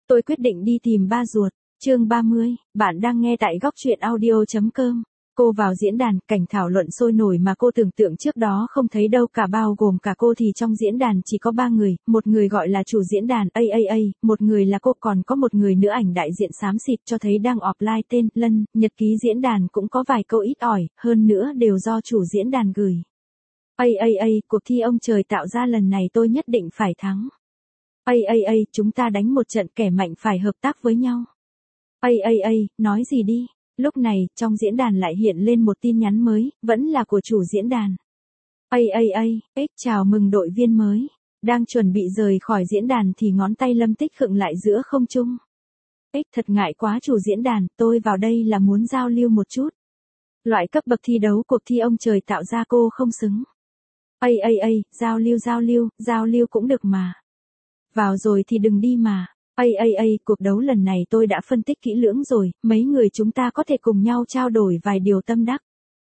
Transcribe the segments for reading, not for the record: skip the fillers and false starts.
Tôi quyết định đi tìm ba ruột. Chương 30, bạn đang nghe tại góc truyện audio.com. Cô vào diễn đàn, cảnh thảo luận sôi nổi mà cô tưởng tượng trước đó không thấy đâu cả, bao gồm cả cô thì trong diễn đàn chỉ có 3 người, một người gọi là chủ diễn đàn AAA, một người là cô, còn có một người nữa ảnh đại diện xám xịt cho thấy đang offline tên Lân. Nhật ký diễn đàn cũng có vài câu ít ỏi, hơn nữa đều do chủ diễn đàn gửi. AAA, cuộc thi ông trời tạo ra lần này tôi nhất định phải thắng. AAA, chúng ta đánh một trận, kẻ mạnh phải hợp tác với nhau. AAA, nói gì đi. Lúc này, trong diễn đàn lại hiện lên một tin nhắn mới, vẫn là của chủ diễn đàn. AAA, chào mừng đội viên mới. Đang chuẩn bị rời khỏi diễn đàn thì ngón tay Lâm Tích khựng lại giữa không trung. Thật ngại quá chủ diễn đàn, tôi vào đây là muốn giao lưu một chút. Loại cấp bậc thi đấu cuộc thi ông trời tạo ra cô không xứng. AAA, giao lưu cũng được mà. Vào rồi thì đừng đi mà. AAA, cuộc đấu lần này tôi đã phân tích kỹ lưỡng rồi, mấy người chúng ta có thể cùng nhau trao đổi vài điều tâm đắc.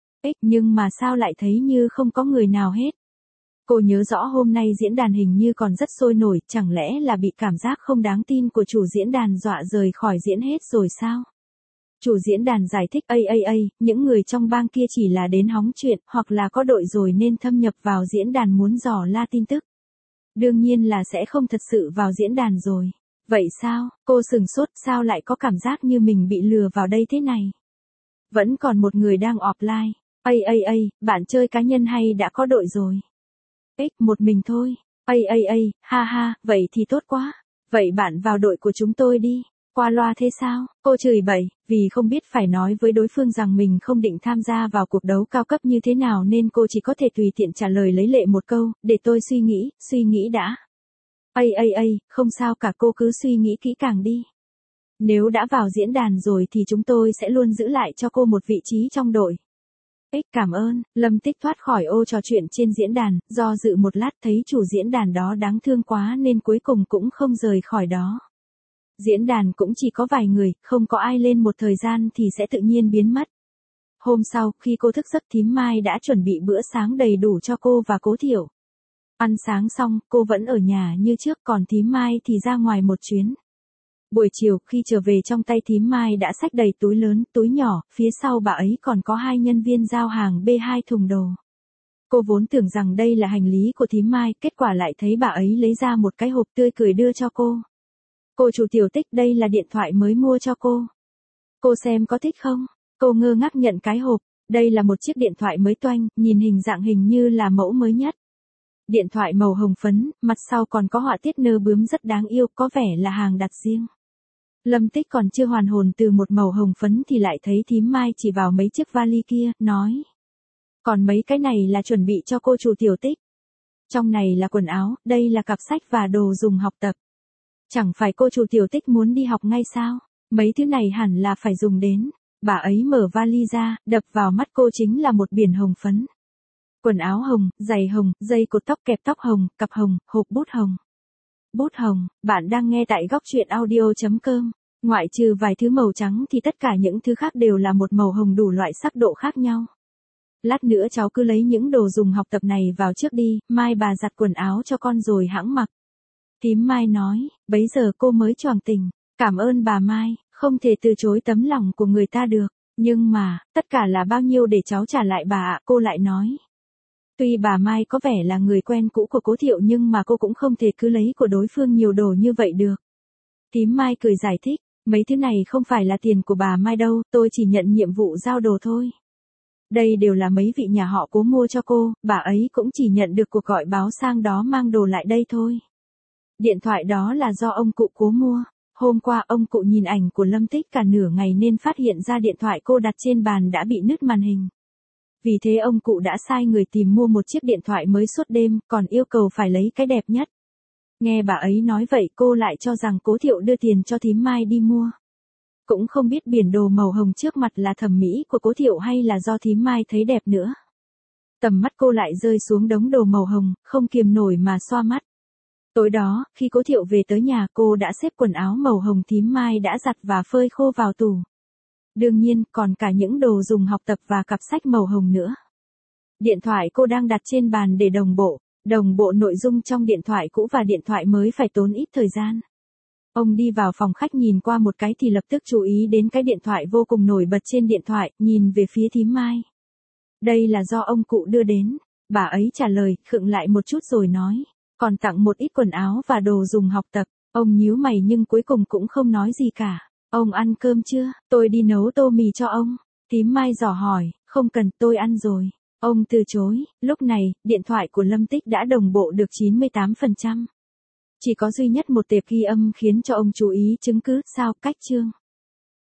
Nhưng mà sao lại thấy như không có người nào hết. Cô nhớ rõ hôm nay diễn đàn hình như còn rất sôi nổi, chẳng lẽ là bị cảm giác không đáng tin của chủ diễn đàn dọa rời khỏi diễn hết rồi sao? Chủ diễn đàn giải thích AAA, những người trong bang kia chỉ là đến hóng chuyện, hoặc là có đội rồi nên thâm nhập vào diễn đàn muốn dò la tin tức. Đương nhiên là sẽ không thật sự vào diễn đàn rồi. Vậy sao? Cô sừng sốt, sao lại có cảm giác như mình bị lừa vào đây thế này? Vẫn còn một người đang offline. AAA, bạn chơi cá nhân hay đã có đội rồi? Một mình thôi. AAA, ha ha, vậy thì tốt quá. Vậy bạn vào đội của chúng tôi đi. Qua loa thế sao? Cô chửi bậy, vì không biết phải nói với đối phương rằng mình không định tham gia vào cuộc đấu cao cấp như thế nào nên cô chỉ có thể tùy tiện trả lời lấy lệ một câu, để tôi suy nghĩ đã. AAA, không sao cả, cô cứ suy nghĩ kỹ càng đi. Nếu đã vào diễn đàn rồi thì chúng tôi sẽ luôn giữ lại cho cô một vị trí trong đội. Cảm ơn. Lâm Tích thoát khỏi ô trò chuyện trên diễn đàn, do dự một lát thấy chủ diễn đàn đó đáng thương quá nên cuối cùng cũng không rời khỏi đó. Diễn đàn cũng chỉ có vài người, không có ai lên một thời gian thì sẽ tự nhiên biến mất. Hôm sau, khi cô thức giấc, thím Mai đã chuẩn bị bữa sáng đầy đủ cho cô và Cố Thiểu. Ăn sáng xong, cô vẫn ở nhà như trước, còn thím Mai thì ra ngoài một chuyến. Buổi chiều, khi trở về trong tay thím Mai đã xách đầy túi lớn, túi nhỏ, phía sau bà ấy còn có 2 nhân viên giao hàng bê 2 thùng đồ. Cô vốn tưởng rằng đây là hành lý của thím Mai, kết quả lại thấy bà ấy lấy ra một cái hộp tươi cười đưa cho cô. Cô chủ Tiểu Tích, đây là điện thoại mới mua cho cô. Cô xem có thích không? Cô ngơ ngác nhận cái hộp, đây là một chiếc điện thoại mới toanh, nhìn hình dạng hình như là mẫu mới nhất. Điện thoại màu hồng phấn, mặt sau còn có họa tiết nơ bướm rất đáng yêu, có vẻ là hàng đặt riêng. Lâm Tích còn chưa hoàn hồn từ một màu hồng phấn thì lại thấy thím Mai chỉ vào mấy chiếc vali kia, nói. Còn mấy cái này là chuẩn bị cho cô chủ Tiểu Tích. Trong này là quần áo, đây là cặp sách và đồ dùng học tập. Chẳng phải cô chủ Tiểu Tích muốn đi học ngay sao? Mấy thứ này hẳn là phải dùng đến. Bà ấy mở vali ra, đập vào mắt cô chính là một biển hồng phấn. Quần áo hồng, giày hồng, dây cột tóc kẹp tóc hồng, cặp hồng, hộp bút hồng. Bút hồng, bạn đang nghe tại góc truyện audio.com. Ngoại trừ vài thứ màu trắng thì tất cả những thứ khác đều là một màu hồng đủ loại sắc độ khác nhau. Lát nữa cháu cứ lấy những đồ dùng học tập này vào trước đi, mai bà giặt quần áo cho con rồi hãng mặc. Thím Mai nói, bấy giờ cô mới choàng tỉnh. Cảm ơn bà Mai, không thể từ chối tấm lòng của người ta được. Nhưng mà, tất cả là bao nhiêu để cháu trả lại bà ạ, cô lại nói. Tuy bà Mai có vẻ là người quen cũ của Cố Thiệu nhưng mà cô cũng không thể cứ lấy của đối phương nhiều đồ như vậy được. Thím Mai cười giải thích, mấy thứ này không phải là tiền của bà Mai đâu, tôi chỉ nhận nhiệm vụ giao đồ thôi. Đây đều là mấy vị nhà họ Cố mua cho cô, bà ấy cũng chỉ nhận được cuộc gọi báo sang đó mang đồ lại đây thôi. Điện thoại đó là do ông cụ Cố mua. Hôm qua ông cụ nhìn ảnh của Lâm Tích cả nửa ngày nên phát hiện ra điện thoại cô đặt trên bàn đã bị nứt màn hình. Vì thế ông cụ đã sai người tìm mua một chiếc điện thoại mới suốt đêm, còn yêu cầu phải lấy cái đẹp nhất. Nghe bà ấy nói vậy cô lại cho rằng Cố Thiệu đưa tiền cho thím Mai đi mua. Cũng không biết biển đồ màu hồng trước mặt là thẩm mỹ của Cố Thiệu hay là do thím Mai thấy đẹp nữa. Tầm mắt cô lại rơi xuống đống đồ màu hồng, không kiềm nổi mà xoa mắt. Tối đó, khi Cố Thiệu về tới nhà cô đã xếp quần áo màu hồng thím Mai đã giặt và phơi khô vào tủ. Đương nhiên, còn cả những đồ dùng học tập và cặp sách màu hồng nữa. Điện thoại cô đang đặt trên bàn để đồng bộ nội dung trong điện thoại cũ và điện thoại mới phải tốn ít thời gian. Ông đi vào phòng khách nhìn qua một cái thì lập tức chú ý đến cái điện thoại vô cùng nổi bật trên điện thoại, nhìn về phía thím Mai. Đây là do ông cụ đưa đến. Bà ấy trả lời, khựng lại một chút rồi nói. Còn tặng một ít quần áo và đồ dùng học tập. Ông nhíu mày nhưng cuối cùng cũng không nói gì cả. Ông ăn cơm chưa? Tôi đi nấu tô mì cho ông. Thím Mai dò hỏi, không cần, tôi ăn rồi. Ông từ chối. Lúc này, điện thoại của Lâm Tích đã đồng bộ được 98%. Chỉ có duy nhất một tệp ghi âm khiến cho ông chú ý chứng cứ, sao, cách chương.